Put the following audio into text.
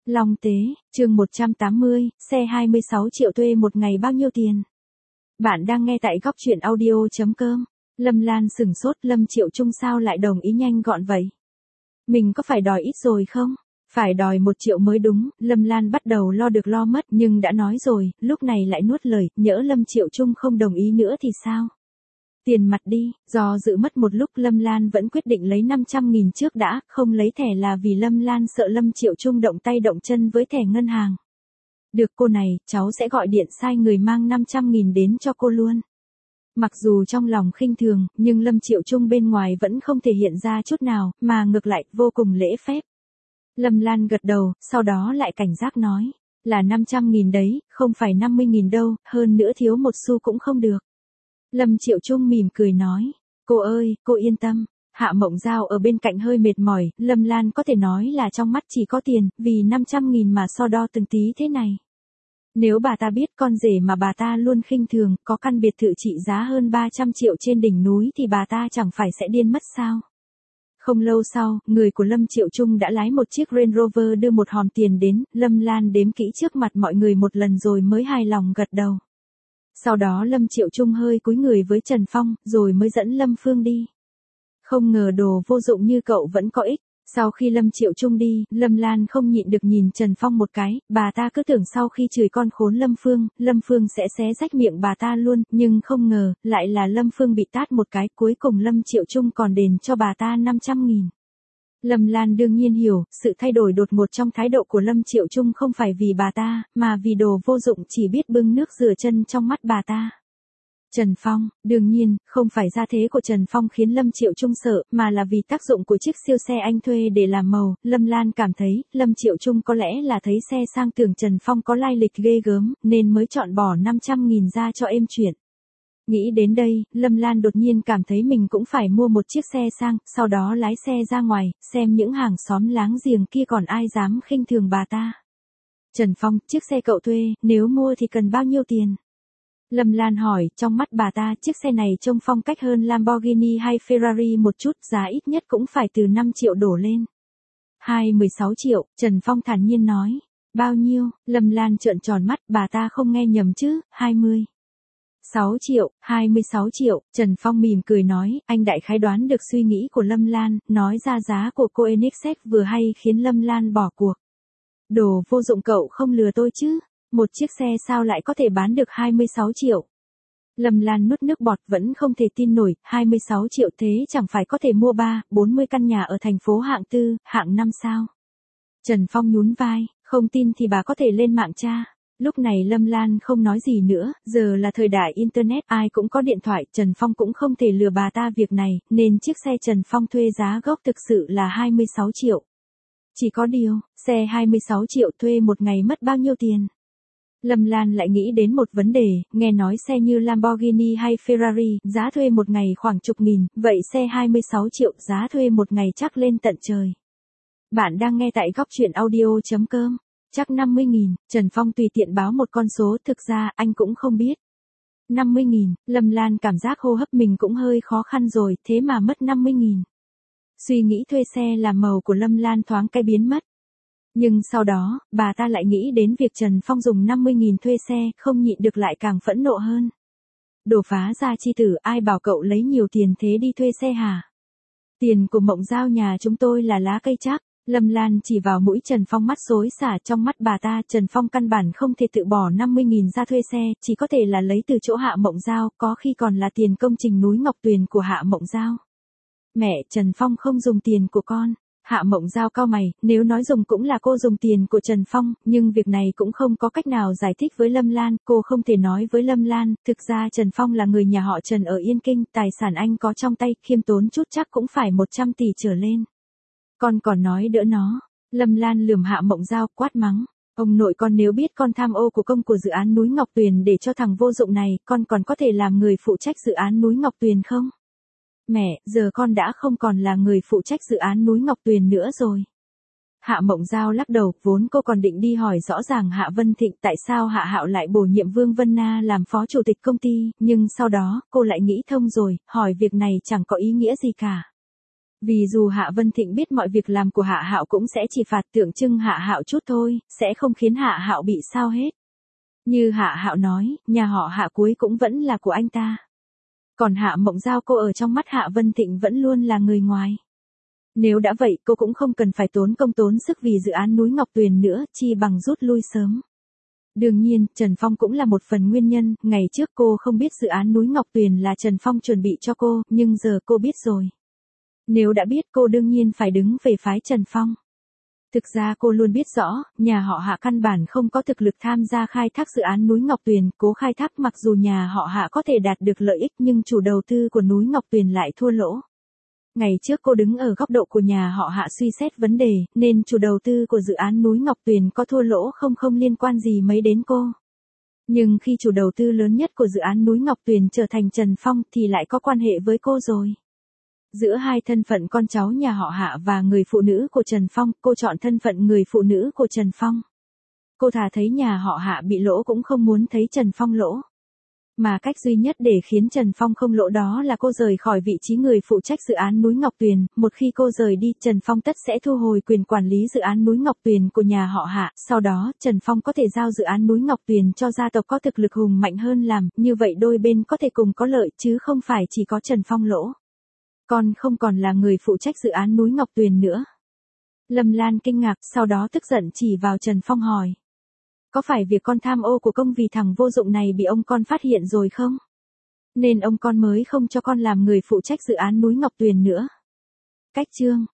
Long Tế, chương 180, xe 26 triệu thuê một ngày bao nhiêu tiền? Bạn đang nghe tại góc truyện audio.com. Lâm Lan sửng sốt, Lâm Triệu Trung sao lại đồng ý nhanh gọn vậy? Mình có phải đòi ít rồi không? Phải đòi 1 triệu mới đúng. Lâm Lan bắt đầu lo được lo mất nhưng đã nói rồi, lúc này lại nuốt lời, nhỡ Lâm Triệu Trung không đồng ý nữa thì sao? Tiền mặt đi. Do dự mất một lúc, Lâm Lan vẫn quyết định lấy 500.000 trước đã, không lấy thẻ là vì Lâm Lan sợ Lâm Triệu Trung động tay động chân với thẻ ngân hàng. Được cô này, cháu sẽ gọi điện sai người mang 500.000 đến cho cô luôn. Mặc dù trong lòng khinh thường, nhưng Lâm Triệu Trung bên ngoài vẫn không thể hiện ra chút nào, mà ngược lại, vô cùng lễ phép. Lâm Lan gật đầu, sau đó lại cảnh giác nói, là 500.000 đấy, không phải 50.000 đâu, hơn nữa thiếu một xu cũng không được. Lâm Triệu Trung mỉm cười nói, cô ơi, cô yên tâm. Hạ Mộng Giao ở bên cạnh hơi mệt mỏi, Lâm Lan có thể nói là trong mắt chỉ có tiền, vì 500.000 mà so đo từng tí thế này. Nếu bà ta biết con rể mà bà ta luôn khinh thường, có căn biệt thự trị giá hơn 300 triệu trên đỉnh núi thì bà ta chẳng phải sẽ điên mất sao? Không lâu sau, người của Lâm Triệu Trung đã lái một chiếc Range Rover đưa một hòm tiền đến, Lâm Lan đếm kỹ trước mặt mọi người một lần rồi mới hài lòng gật đầu. Sau đó Lâm Triệu Trung hơi cúi người với Trần Phong, rồi mới dẫn Lâm Phương đi. Không ngờ đồ vô dụng như cậu vẫn có ích. Sau khi Lâm Triệu Trung đi, Lâm Lan không nhịn được nhìn Trần Phong một cái, bà ta cứ tưởng sau khi chửi con khốn Lâm Phương sẽ xé rách miệng bà ta luôn, nhưng không ngờ, lại là Lâm Phương bị tát một cái, cuối cùng Lâm Triệu Trung còn đền cho bà ta 500.000. Lâm Lan đương nhiên hiểu, sự thay đổi đột ngột trong thái độ của Lâm Triệu Trung không phải vì bà ta, mà vì đồ vô dụng chỉ biết bưng nước rửa chân trong mắt bà ta. Trần Phong, đương nhiên, không phải gia thế của Trần Phong khiến Lâm Triệu Trung sợ, mà là vì tác dụng của chiếc siêu xe anh thuê để làm màu. Lâm Lan cảm thấy, Lâm Triệu Trung có lẽ là thấy xe sang tưởng Trần Phong có lai lịch ghê gớm, nên mới chọn bỏ 500.000 ra cho êm chuyện. Nghĩ đến đây, Lâm Lan đột nhiên cảm thấy mình cũng phải mua một chiếc xe sang, sau đó lái xe ra ngoài, xem những hàng xóm láng giềng kia còn ai dám khinh thường bà ta. Trần Phong, chiếc xe cậu thuê, nếu mua thì cần bao nhiêu tiền? Lâm Lan hỏi, trong mắt bà ta, chiếc xe này trông phong cách hơn Lamborghini hay Ferrari một chút, giá ít nhất cũng phải từ 5 triệu đổ lên. 16 triệu, Trần Phong thản nhiên nói. Bao nhiêu? Lâm Lan trợn tròn mắt, bà ta không nghe nhầm chứ, 6 triệu, 26 triệu, Trần Phong mỉm cười nói, anh đại khái đoán được suy nghĩ của Lâm Lan, nói ra giá của cô NXS vừa hay khiến Lâm Lan bỏ cuộc. Đồ vô dụng, cậu không lừa tôi chứ? Một chiếc xe sao lại có thể bán được 26 triệu? Lâm Lan nuốt nước bọt vẫn không thể tin nổi, 26 triệu thế chẳng phải có thể mua 40 căn nhà ở thành phố hạng 4, hạng 5 sao? Trần Phong nhún vai, không tin thì bà có thể lên mạng tra. Lúc này Lâm Lan không nói gì nữa, giờ là thời đại Internet, ai cũng có điện thoại, Trần Phong cũng không thể lừa bà ta việc này, nên chiếc xe Trần Phong thuê giá gốc thực sự là 26 triệu. Chỉ có điều, xe 26 triệu thuê một ngày mất bao nhiêu tiền? Lâm Lan lại nghĩ đến một vấn đề, nghe nói xe như Lamborghini hay Ferrari, giá thuê một ngày khoảng chục nghìn, vậy xe 26 triệu, giá thuê một ngày chắc lên tận trời. Bạn đang nghe tại góc truyện audio.com. Chắc 50.000, Trần Phong tùy tiện báo một con số, thực ra anh cũng không biết. 50.000, Lâm Lan cảm giác hô hấp mình cũng hơi khó khăn rồi, thế mà mất 50.000. Suy nghĩ thuê xe làm màu của Lâm Lan thoáng cái biến mất. Nhưng sau đó, bà ta lại nghĩ đến việc Trần Phong dùng 50.000 thuê xe, không nhịn được lại càng phẫn nộ hơn. Đồ phá gia chi tử, ai bảo cậu lấy nhiều tiền thế đi thuê xe hả? Tiền của Mộng Giao nhà chúng tôi là lá cây chắc. Lâm Lan chỉ vào mũi Trần Phong, mắt xối xả, trong mắt bà ta, Trần Phong căn bản không thể tự bỏ 50.000 ra thuê xe, chỉ có thể là lấy từ chỗ Hạ Mộng Giao, có khi còn là tiền công trình núi Ngọc Tuyền của Hạ Mộng Giao. Mẹ, Trần Phong không dùng tiền của con. Hạ Mộng Giao cau mày, nếu nói dùng cũng là cô dùng tiền của Trần Phong, nhưng việc này cũng không có cách nào giải thích với Lâm Lan, cô không thể nói với Lâm Lan, thực ra Trần Phong là người nhà họ Trần ở Yên Kinh, tài sản anh có trong tay, khiêm tốn chút chắc cũng phải 100 tỷ trở lên. Con còn nói đỡ nó. Lâm Lan lườm Hạ Mộng Giao, quát mắng. Ông nội con nếu biết con tham ô của công của dự án núi Ngọc Tuyền để cho thằng vô dụng này, con còn có thể làm người phụ trách dự án núi Ngọc Tuyền không? Mẹ, giờ con đã không còn là người phụ trách dự án núi Ngọc Tuyền nữa rồi. Hạ Mộng Giao lắc đầu, vốn cô còn định đi hỏi rõ ràng Hạ Vân Thịnh tại sao Hạ Hạo lại bổ nhiệm Vương Vân Na làm phó chủ tịch công ty, nhưng sau đó, cô lại nghĩ thông rồi, hỏi việc này chẳng có ý nghĩa gì cả. Vì dù Hạ Vân Thịnh biết mọi việc làm của Hạ Hạo cũng sẽ chỉ phạt tượng trưng Hạ Hạo chút thôi, sẽ không khiến Hạ Hạo bị sao hết. Như Hạ Hạo nói, nhà họ Hạ cuối cũng vẫn là của anh ta. Còn Hạ Mộng Giao cô ở trong mắt Hạ Vân Thịnh vẫn luôn là người ngoài. Nếu đã vậy cô cũng không cần phải tốn công tốn sức vì dự án núi Ngọc Tuyền nữa, chi bằng rút lui sớm. Đương nhiên, Trần Phong cũng là một phần nguyên nhân, ngày trước cô không biết dự án núi Ngọc Tuyền là Trần Phong chuẩn bị cho cô, nhưng giờ cô biết rồi. Nếu đã biết cô đương nhiên phải đứng về phái Trần Phong. Thực ra cô luôn biết rõ, nhà họ Hạ căn bản không có thực lực tham gia khai thác dự án núi Ngọc Tuyền, cố khai thác mặc dù nhà họ Hạ có thể đạt được lợi ích nhưng chủ đầu tư của núi Ngọc Tuyền lại thua lỗ. Ngày trước cô đứng ở góc độ của nhà họ Hạ suy xét vấn đề, nên chủ đầu tư của dự án núi Ngọc Tuyền có thua lỗ không liên quan gì mấy đến cô. Nhưng khi chủ đầu tư lớn nhất của dự án núi Ngọc Tuyền trở thành Trần Phong thì lại có quan hệ với cô rồi. Giữa hai thân phận con cháu nhà họ Hạ và người phụ nữ của Trần Phong, cô chọn thân phận người phụ nữ của Trần Phong. Cô thà thấy nhà họ Hạ bị lỗ cũng không muốn thấy Trần Phong lỗ. Mà cách duy nhất để khiến Trần Phong không lỗ đó là cô rời khỏi vị trí người phụ trách dự án núi Ngọc Tuyền, một khi cô rời đi, Trần Phong tất sẽ thu hồi quyền quản lý dự án núi Ngọc Tuyền của nhà họ Hạ, sau đó, Trần Phong có thể giao dự án núi Ngọc Tuyền cho gia tộc có thực lực hùng mạnh hơn làm, như vậy đôi bên có thể cùng có lợi chứ không phải chỉ có Trần Phong lỗ. Con không còn là người phụ trách dự án núi Ngọc Tuyền nữa. Lâm Lan kinh ngạc, sau đó tức giận chỉ vào Trần Phong hỏi. Có phải việc con tham ô của công vì thằng vô dụng này bị ông con phát hiện rồi không? Nên ông con mới không cho con làm người phụ trách dự án núi Ngọc Tuyền nữa. Cách chương